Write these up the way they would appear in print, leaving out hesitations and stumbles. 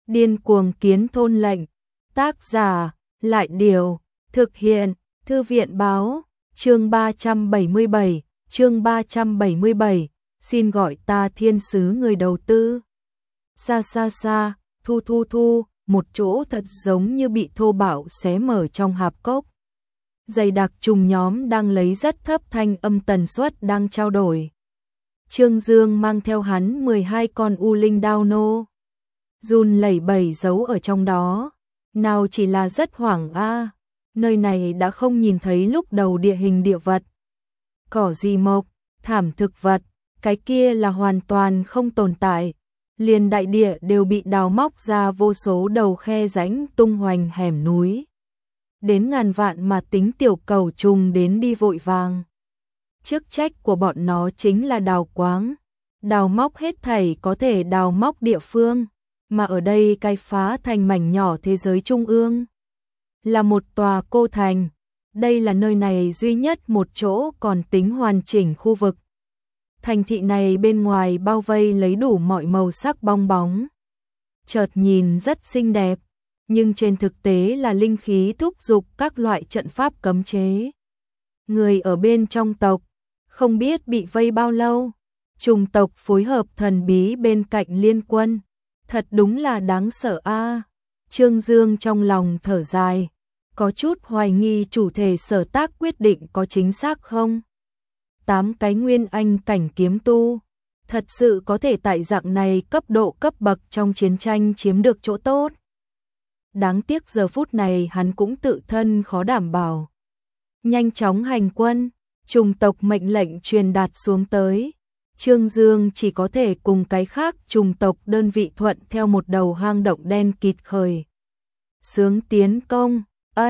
Điên cuồng kiến thôn lệnh. Tác giả, Lại Điều. Thực hiện, Thư viện Báo. Chương 377, chương 377, xin gọi ta thiên sứ người đầu tư. Xa xa xa, thu thu thu, một chỗ thật giống như bị thô bạo xé mở trong hạp cốc. Dày đặc trùng nhóm đang lấy rất thấp thanh âm tần suất đang trao đổi. Trương Dương mang theo hắn 12 con u linh đao nô. Run lẩy bẩy giấu ở trong đó. Nào chỉ là rất hoảng a, nơi này đã không nhìn thấy lúc đầu địa hình địa vật. Cỏ gì mộc, thảm thực vật, cái kia là hoàn toàn không tồn tại. Liền đại địa đều bị đào móc ra vô số đầu khe rãnh tung hoành hẻm núi. Đến ngàn vạn mà tính tiểu cầu trùng đến đi vội vàng. Chức trách của bọn nó chính là đào quáng, đào móc hết thảy có thể đào móc địa phương, mà ở đây khai phá thành mảnh nhỏ thế giới trung ương. Là một tòa cô thành, đây là nơi này duy nhất một chỗ còn tính hoàn chỉnh khu vực. Thành thị này bên ngoài bao vây lấy đủ mọi màu sắc bong bóng. Chợt nhìn rất xinh đẹp, nhưng trên thực tế là linh khí thúc giục các loại trận pháp cấm chế. Người ở bên trong tộc, không biết bị vây bao lâu. Trùng tộc phối hợp thần bí bên cạnh liên quân. Thật đúng là đáng sợ a. Trương Dương trong lòng thở dài, có chút hoài nghi chủ thể sở tác quyết định có chính xác không. 8 cái nguyên anh cảnh kiếm tu, thật sự có thể tại dạng này cấp độ cấp bậc trong chiến tranh chiếm được chỗ tốt. Đáng tiếc giờ phút này hắn cũng tự thân khó đảm bảo. Nhanh chóng hành quân, trùng tộc mệnh lệnh truyền đạt xuống tới. Trương Dương chỉ có thể cùng cái khác trùng tộc đơn vị thuận theo một đầu hang động đen kịt khởi xướng tiến công.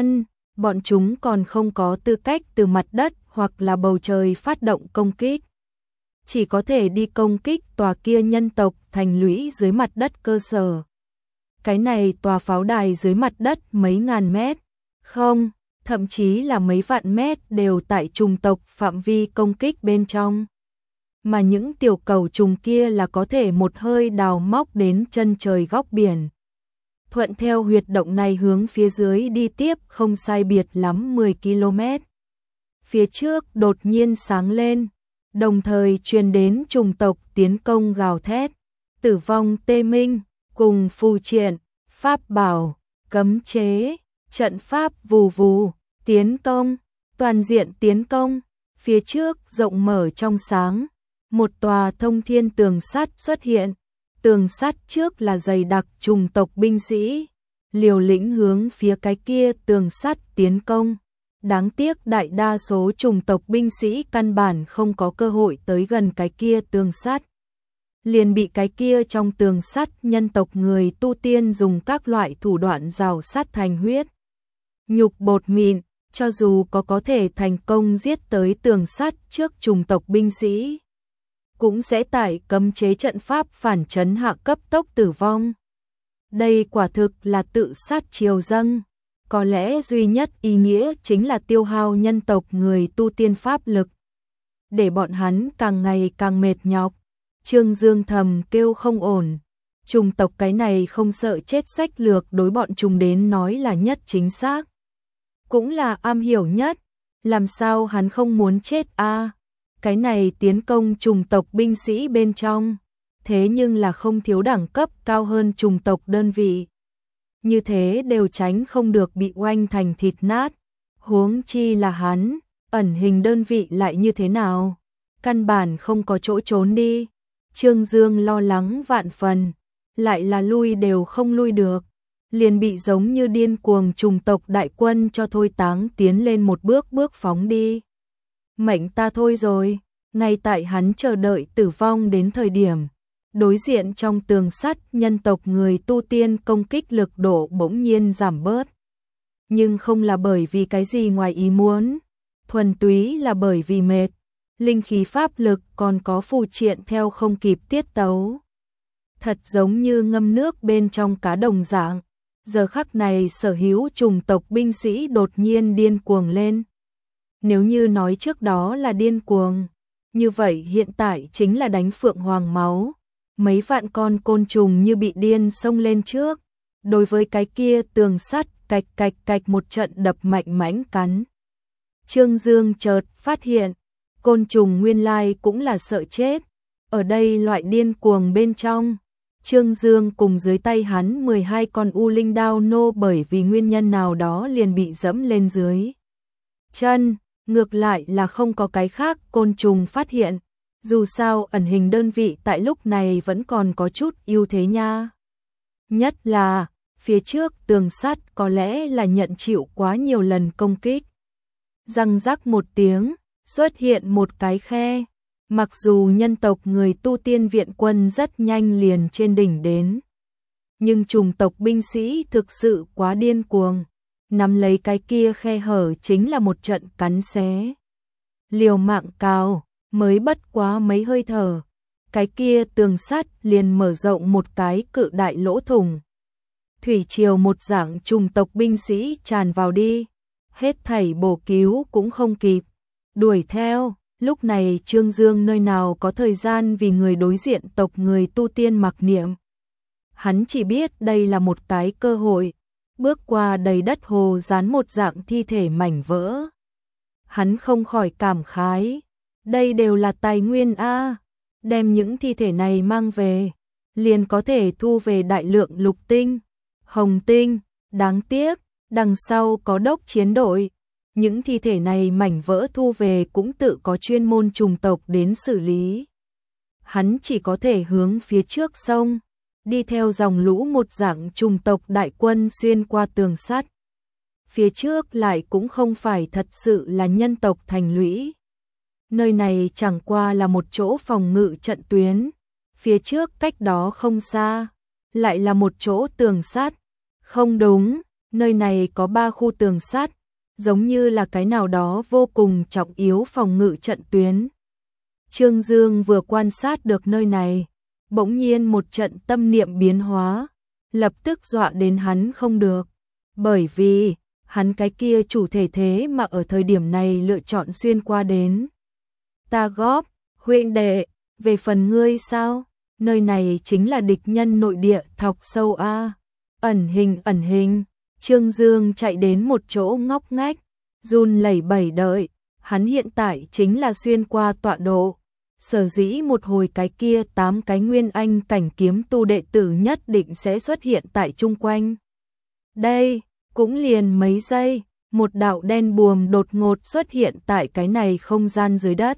Bọn chúng còn không có tư cách từ mặt đất hoặc là bầu trời phát động công kích. Chỉ có thể đi công kích tòa kia nhân tộc thành lũy dưới mặt đất cơ sở. Cái này tòa pháo đài dưới mặt đất mấy ngàn mét, không, thậm chí là mấy vạn mét đều tại trùng tộc phạm vi công kích bên trong. Mà những tiểu cầu trùng kia là có thể một hơi đào móc đến chân trời góc biển. Thuận theo huyệt động này hướng phía dưới đi tiếp không sai biệt lắm 10 km. Phía trước đột nhiên sáng lên, đồng thời truyền đến trùng tộc tiến công gào thét, tử vong tê minh, cùng phù triện, pháp bảo, cấm chế, trận pháp vù vù, tiến công, toàn diện tiến công. Phía trước rộng mở trong sáng, một tòa thông thiên tường sắt xuất hiện. Tường sắt trước là dày đặc trùng tộc binh sĩ, liều lĩnh hướng phía cái kia tường sắt tiến công. Đáng tiếc đại đa số trùng tộc binh sĩ căn bản không có cơ hội tới gần cái kia tường sắt. Liền bị cái kia trong tường sắt nhân tộc người tu tiên dùng các loại thủ đoạn rào sắt thành huyết nhục bột mịn, cho dù có thể thành công giết tới tường sắt trước trùng tộc binh sĩ, cũng sẽ tại cấm chế trận pháp phản chấn hạ cấp tốc tử vong. Đây quả thực là tự sát triều dâng, có lẽ duy nhất ý nghĩa chính là tiêu hao nhân tộc người tu tiên pháp lực, để bọn hắn càng ngày càng mệt nhọc. Trương Dương thầm kêu không ổn, trùng tộc cái này không sợ chết sách lược đối bọn chúng đến nói là nhất chính xác, cũng là am hiểu nhất, làm sao hắn không muốn chết a? Cái này tiến công trùng tộc binh sĩ bên trong, thế nhưng là không thiếu đẳng cấp cao hơn trùng tộc đơn vị. Như thế đều tránh không được bị oanh thành thịt nát, huống chi là hắn, ẩn hình đơn vị lại như thế nào? Căn bản không có chỗ trốn đi. Trương Dương lo lắng vạn phần, lại là lui đều không lui được, liền bị giống như điên cuồng trùng tộc đại quân cho thôi táng tiến lên một bước phóng đi. Mệnh ta thôi rồi. Ngay tại hắn chờ đợi tử vong đến thời điểm, đối diện trong tường sắt nhân tộc người tu tiên công kích lực độ bỗng nhiên giảm bớt. Nhưng không là bởi vì cái gì ngoài ý muốn, thuần túy là bởi vì mệt, linh khí pháp lực còn có phù triện theo không kịp tiết tấu. Thật giống như ngâm nước bên trong cá đồng dạng, giờ khắc này sở hữu trùng tộc binh sĩ đột nhiên điên cuồng lên. Nếu như nói trước đó là điên cuồng, như vậy hiện tại chính là đánh phượng hoàng máu. Mấy vạn con côn trùng như bị điên xông lên trước, đối với cái kia tường sắt, cạch cạch cạch một trận đập mạnh mãnh cắn. Trương Dương chợt phát hiện, côn trùng nguyên lai cũng là sợ chết, ở đây loại điên cuồng bên trong. Trương Dương cùng dưới tay hắn 12 con u linh đao nô bởi vì nguyên nhân nào đó liền bị dẫm lên dưới chân, ngược lại là không có cái khác côn trùng phát hiện, dù sao ẩn hình đơn vị tại lúc này vẫn còn có chút ưu thế nha. Nhất là, phía trước tường sắt có lẽ là nhận chịu quá nhiều lần công kích. Răng rắc một tiếng, xuất hiện một cái khe. Mặc dù nhân tộc người tu tiên viện quân rất nhanh liền trên đỉnh đến, nhưng chủng tộc binh sĩ thực sự quá điên cuồng, nắm lấy cái kia khe hở chính là một trận cắn xé. Liều mạng cào, mới bất quá mấy hơi thở, cái kia tường sắt liền mở rộng một cái cự đại lỗ thủng. Thủy triều một dạng chủng tộc binh sĩ tràn vào đi, hết thảy bổ cứu cũng không kịp, đuổi theo. Lúc này Trương Dương nơi nào có thời gian vì người đối diện tộc người tu tiên mặc niệm. Hắn chỉ biết đây là một cái cơ hội, bước qua đầy đất hồ dán một dạng thi thể mảnh vỡ. Hắn không khỏi cảm khái, đây đều là tài nguyên a, đem những thi thể này mang về, liền có thể thu về đại lượng lục tinh, hồng tinh, đáng tiếc, đằng sau có đốc chiến đội. Những thi thể này mảnh vỡ thu về cũng tự có chuyên môn chủng tộc đến xử lý. Hắn chỉ có thể hướng phía trước sông, đi theo dòng lũ một dạng chủng tộc đại quân xuyên qua tường sắt. Phía trước lại cũng không phải thật sự là nhân tộc thành lũy. Nơi này chẳng qua là một chỗ phòng ngự trận tuyến. Phía trước cách đó không xa, lại là một chỗ tường sắt. Không đúng, nơi này có 3 khu tường sắt, giống như là cái nào đó vô cùng trọng yếu phòng ngự trận tuyến. Trương Dương vừa quan sát được nơi này, bỗng nhiên một trận tâm niệm biến hóa, lập tức dọa đến hắn không được, bởi vì hắn cái kia chủ thể thế mà ở thời điểm này lựa chọn xuyên qua đến. Ta góp, huynh đệ, về phần ngươi sao? Nơi này chính là địch nhân nội địa thọc sâu a. Ẩn hình. Trương Dương chạy đến một chỗ ngóc ngách, run lẩy bẩy đợi, hắn hiện tại chính là xuyên qua tọa độ. Sở dĩ một hồi cái kia 8 cái nguyên anh cảnh kiếm tu đệ tử nhất định sẽ xuất hiện tại chung quanh. Đây, cũng liền mấy giây, một đạo đen buồm đột ngột xuất hiện tại cái này không gian dưới đất.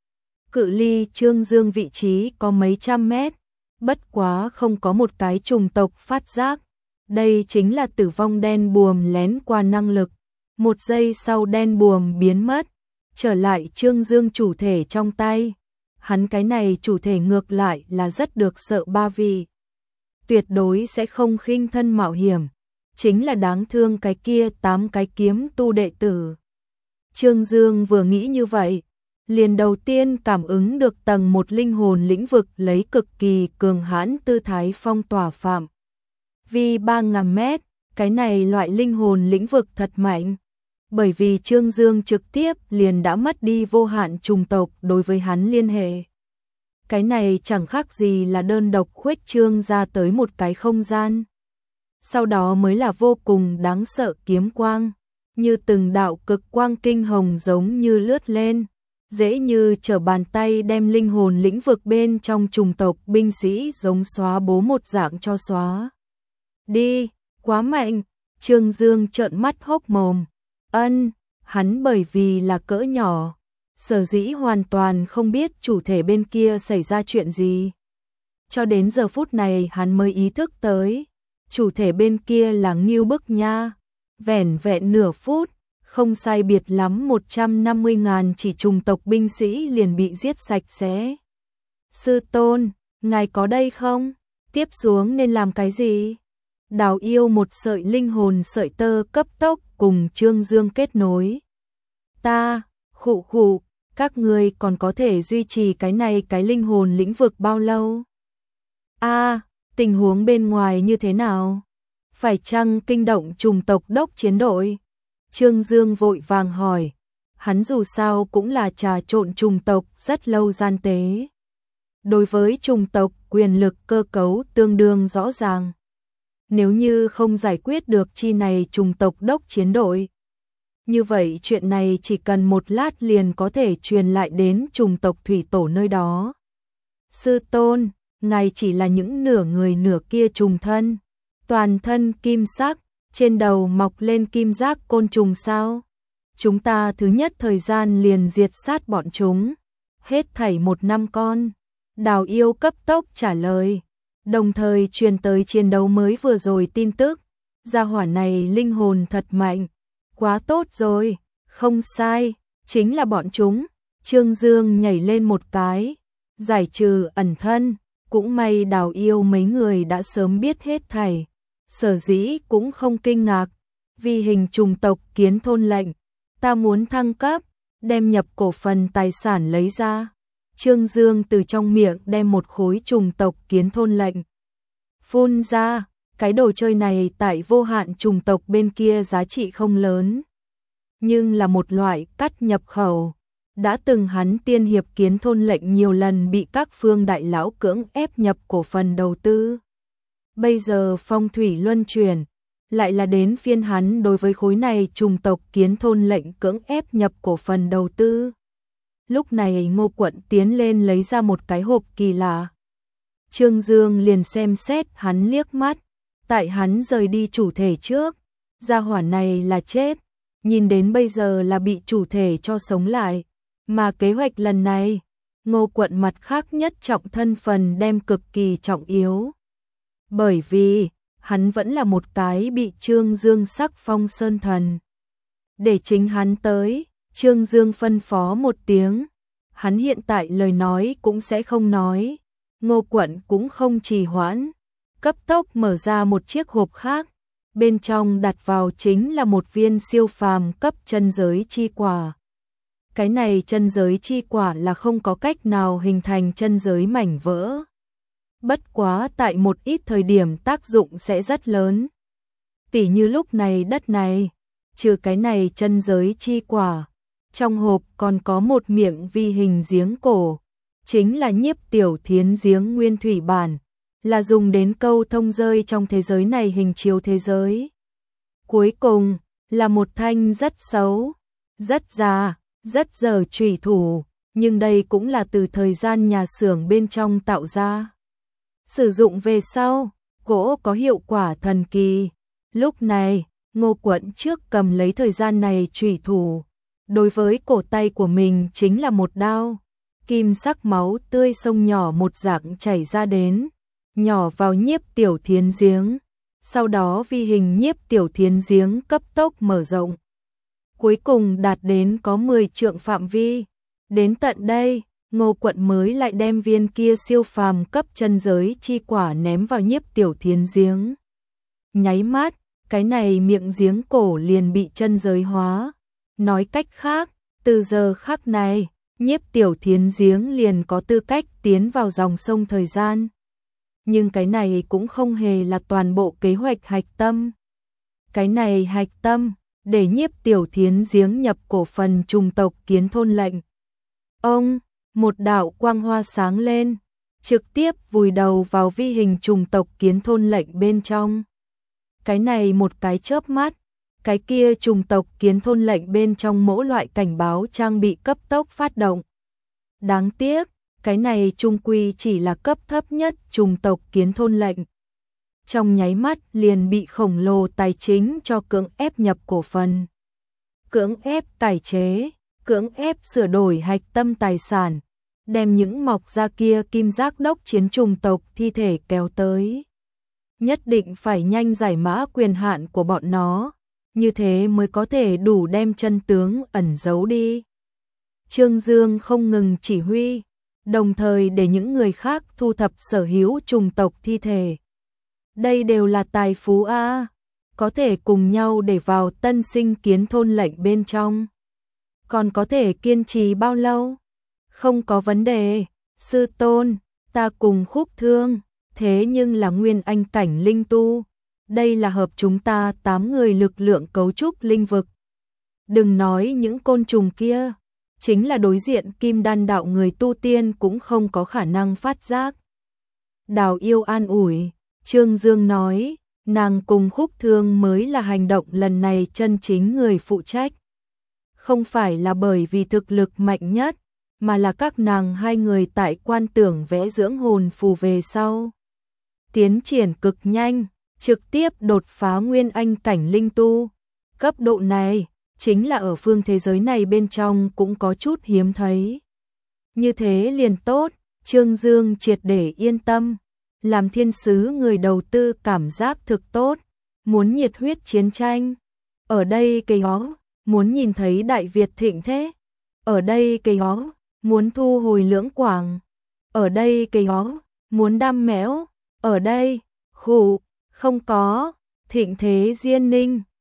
Cự ly Trương Dương vị trí có mấy trăm mét, bất quá không có một cái chủng tộc phát giác. Đây chính là tử vong đen buồm lén qua năng lực. Một giây sau đen buồm biến mất, trở lại Trương Dương chủ thể trong tay. Hắn cái này chủ thể ngược lại là rất được sợ ba vị. Tuyệt đối sẽ không khinh thân mạo hiểm. Chính là đáng thương cái kia 8 cái kiếm tu đệ tử. Trương Dương vừa nghĩ như vậy, liền đầu tiên cảm ứng được tầng 1 linh hồn lĩnh vực lấy cực kỳ cường hãn tư thái phong tỏa phạm vi 3.000 mét, cái này loại linh hồn lĩnh vực thật mạnh. Bởi vì Trương Dương trực tiếp liền đã mất đi vô hạn chủng tộc đối với hắn liên hệ. Cái này chẳng khác gì là đơn độc khuếch trương ra tới một cái không gian. Sau đó mới là vô cùng đáng sợ kiếm quang, như từng đạo cực quang kinh hồng giống như lướt lên, dễ như trở bàn tay đem linh hồn lĩnh vực bên trong chủng tộc binh sĩ giống xóa bố một dạng cho xóa. Đi, quá mạnh, Trương Dương trợn mắt hốc mồm. Hắn bởi vì là cỡ nhỏ, sở dĩ hoàn toàn không biết chủ thể bên kia xảy ra chuyện gì. Cho đến giờ phút này hắn mới ý thức tới, chủ thể bên kia là ngưu bức nha. Vẻn vẹn nửa phút, không sai biệt lắm 150.000 chỉ chủng tộc binh sĩ liền bị giết sạch sẽ. Sư tôn, ngài có đây không? Tiếp xuống nên làm cái gì? Đào yêu một sợi linh hồn sợi tơ cấp tốc cùng Trương Dương kết nối. Ta, khụ, các ngươi còn có thể duy trì cái này cái linh hồn lĩnh vực bao lâu? Tình huống bên ngoài như thế nào? Phải chăng kinh động chủng tộc đốc chiến đội? Trương Dương vội vàng hỏi. Hắn dù sao cũng là trà trộn chủng tộc rất lâu gian tế. Đối với chủng tộc quyền lực cơ cấu tương đương rõ ràng. Nếu như không giải quyết được chi này trùng tộc đốc chiến đội, như vậy chuyện này chỉ cần một lát liền có thể truyền lại đến trùng tộc thủy tổ nơi đó. Sư tôn, ngài chỉ là những nửa người nửa kia trùng thân, toàn thân kim sắc, trên đầu mọc lên kim giác côn trùng sao? Chúng ta thứ nhất thời gian liền diệt sát bọn chúng, hết thảy 1 năm con. Đào Yêu cấp tốc trả lời, đồng thời truyền tới chiến đấu mới vừa rồi tin tức. Gia hỏa này linh hồn thật mạnh, quá tốt rồi, không sai, chính là bọn chúng. Trương Dương nhảy lên một cái, giải trừ ẩn thân, cũng may Đào Yêu mấy người đã sớm biết hết thảy, sở dĩ cũng không kinh ngạc. Vi hình trùng tộc kiến thôn lệnh, ta muốn thăng cấp, đem nhập cổ phần tài sản lấy ra. Trương Dương từ trong miệng đem một khối trùng tộc kiến thôn lệnh phun ra. Cái đồ chơi này tại vô hạn trùng tộc bên kia giá trị không lớn, nhưng là một loại cắt nhập khẩu. Đã từng hắn tiên hiệp kiến thôn lệnh nhiều lần bị các phương đại lão cưỡng ép nhập cổ phần đầu tư. Bây giờ phong thủy luân chuyển, lại là đến phiên hắn đối với khối này trùng tộc kiến thôn lệnh cưỡng ép nhập cổ phần đầu tư. Lúc này Ngô Quận tiến lên lấy ra một cái hộp kỳ lạ. Trương Dương liền xem xét hắn liếc mắt, tại hắn rời đi chủ thể trước, gia hỏa này là chết, nhìn đến bây giờ là bị chủ thể cho sống lại, mà kế hoạch lần này, Ngô Quận mặt khác nhất trọng thân phần đem cực kỳ trọng yếu. Bởi vì, hắn vẫn là một cái bị Trương Dương sắc phong sơn thần. Để chính hắn tới, Trương Dương phân phó một tiếng, hắn hiện tại lời nói cũng sẽ không nói. Ngô Quận cũng không trì hoãn, cấp tốc mở ra một chiếc hộp khác, bên trong đặt vào chính là một viên siêu phàm cấp chân giới chi quả. Cái này chân giới chi quả là không có cách nào hình thành chân giới mảnh vỡ. Bất quá tại một ít thời điểm tác dụng sẽ rất lớn. Tỉ như lúc này đất này, trừ cái này chân giới chi quả, trong hộp còn có một miệng vi hình giếng cổ, chính là Nhiếp Tiểu Thiến giếng nguyên thủy bản, là dùng đến câu thông rơi trong thế giới này hình chiếu thế giới. Cuối cùng, là một thanh rất xấu, rất già, rất dở chủy thủ, nhưng đây cũng là từ thời gian nhà xưởng bên trong tạo ra. Sử dụng về sau, gỗ có hiệu quả thần kỳ. Lúc này, Ngô Quận trước cầm lấy thời gian này chủy thủ, đối với cổ tay của mình chính là một đao. Kim sắc máu tươi sông nhỏ một dạng chảy ra đến, nhỏ vào Nhiếp Tiểu Thiến giếng. Sau đó vi hình Nhiếp Tiểu Thiến giếng cấp tốc mở rộng. Cuối cùng đạt đến có 10 trượng phạm vi. Đến tận đây, Ngô Quận mới lại đem viên kia siêu phàm cấp chân giới chi quả ném vào Nhiếp Tiểu Thiến giếng. Nháy mắt, cái này miệng giếng cổ liền bị chân giới hóa. Nói cách khác, từ giờ khắc này, Nhiếp Tiểu Thiến giếng liền có tư cách tiến vào dòng sông thời gian. Nhưng cái này cũng không hề là toàn bộ kế hoạch hạch tâm. Cái này hạch tâm, để Nhiếp Tiểu Thiến giếng nhập cổ phần trùng tộc kiến thôn lệnh. Ông, một đạo quang hoa sáng lên, trực tiếp vùi đầu vào vi hình trùng tộc kiến thôn lệnh bên trong. Cái này một cái chớp mắt, cái kia trùng tộc kiến thôn lệnh bên trong mỗi loại cảnh báo trang bị cấp tốc phát động. Đáng tiếc, cái này trung quy chỉ là cấp thấp nhất trùng tộc kiến thôn lệnh. Trong nháy mắt liền bị khổng lồ tài chính cho cưỡng ép nhập cổ phần. Cưỡng ép tài chế, cưỡng ép sửa đổi hạch tâm tài sản, đem những mọc ra kia kim giác đốc chiến trùng tộc thi thể kéo tới. Nhất định phải nhanh giải mã quyền hạn của bọn nó, như thế mới có thể đủ đem chân tướng ẩn giấu đi. Trương Dương không ngừng chỉ huy, đồng thời để những người khác thu thập sở hữu trùng tộc thi thể. Đây đều là tài phú a, có thể cùng nhau để vào tân sinh kiến thôn lệnh bên trong. Còn có thể kiên trì bao lâu? Không có vấn đề, sư tôn, ta cùng Khúc Thương, thế nhưng là nguyên anh cảnh linh tu. Đây là hợp chúng ta 8 người lực lượng cấu trúc linh vực. Đừng nói những côn trùng kia, chính là đối diện kim đan đạo người tu tiên cũng không có khả năng phát giác. Đào Yêu an ủi, Trương Dương nói, nàng cùng Khúc Thương mới là hành động lần này chân chính người phụ trách. Không phải là bởi vì thực lực mạnh nhất, mà là các nàng hai người tại quan tưởng vẽ dưỡng hồn phù về sau. Tiến triển cực nhanh, trực tiếp đột phá nguyên anh cảnh linh tu. Cấp độ này, chính là ở phương thế giới này bên trong cũng có chút hiếm thấy. Như thế liền tốt, Trương Dương triệt để yên tâm. Làm thiên sứ người đầu tư cảm giác thực tốt, muốn nhiệt huyết chiến tranh. Ở đây cây hó, muốn nhìn thấy Đại Việt thịnh thế. Ở đây cây hó, muốn thu hồi Lưỡng Quảng. Ở đây cây hó, muốn đam mẽo. Ở đây, khủ, không có, thịnh thế Diên Ninh.